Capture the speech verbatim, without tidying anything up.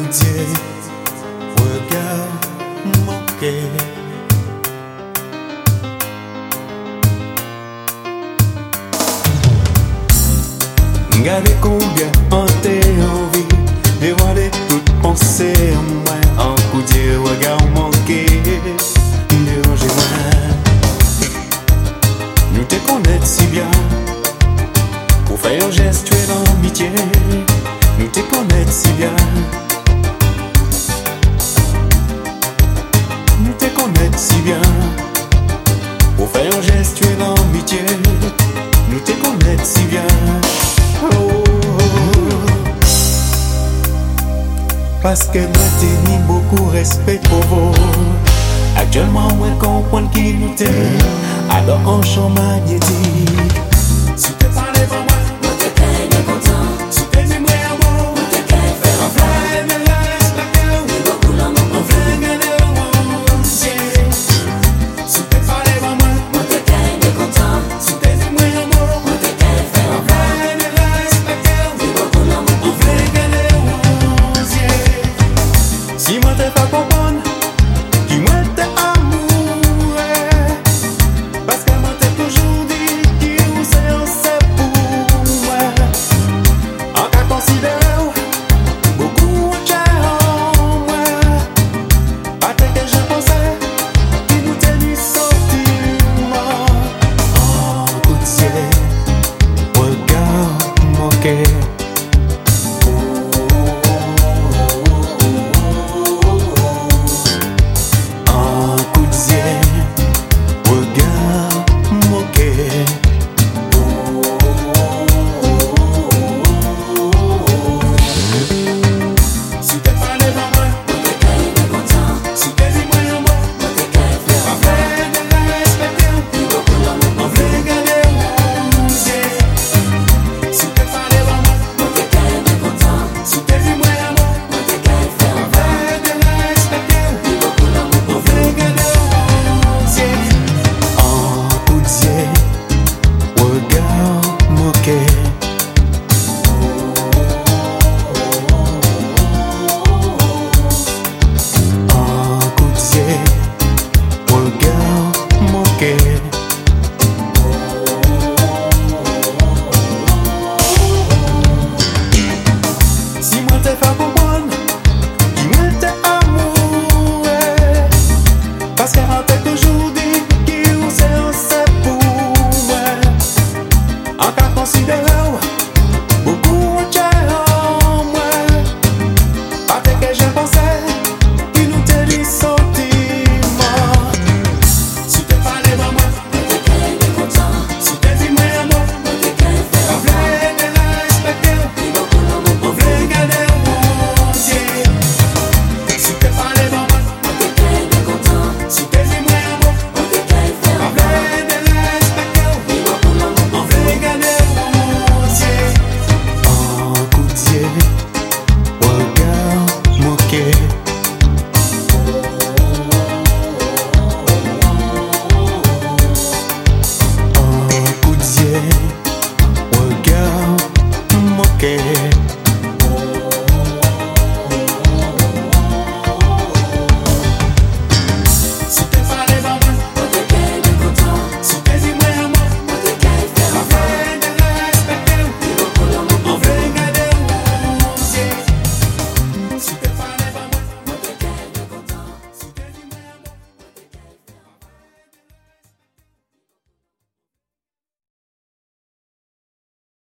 goûtier, regard manqué. Regardez combien en t'es envie, dévoiler toute pensée en moi, en coup de regard manqué, dérangez-moi. Nous te connaître si bien, pour faire un geste tu es l'amitié, nous te connaître si bien. Nous te connaître si bien, pour faire un geste tu es l'amitié, nous te connaître si bien. Oh, oh, oh. Parce que moi t'ai mis beaucoup respect pour vous. Actuellement moi comprends qui nous t'es. Alors en champ magnétique. Si t'es parlé pour moi, moi t'es bien content. Si t'es dit moi amour, moi t'es bien faire un fly. Mais là respecté, mais beaucoup l'amour, on veut gagner au monde. Si t'es parlé pour moi, moi t'es bien content. Si t'es dit moi amour, moi t'es bien faire un fly. Si moi t'ai fait comprendre, qui moi t'ai amoureux, parce que moi t'ai toujours dit qui vous c'est un c'est pour moi. En cas considéré, beaucoup de gens en moi. Pas que je pensais, qui nous tenait sorti moi. En coup de ciel, regard manqué. Si moi t'ai fait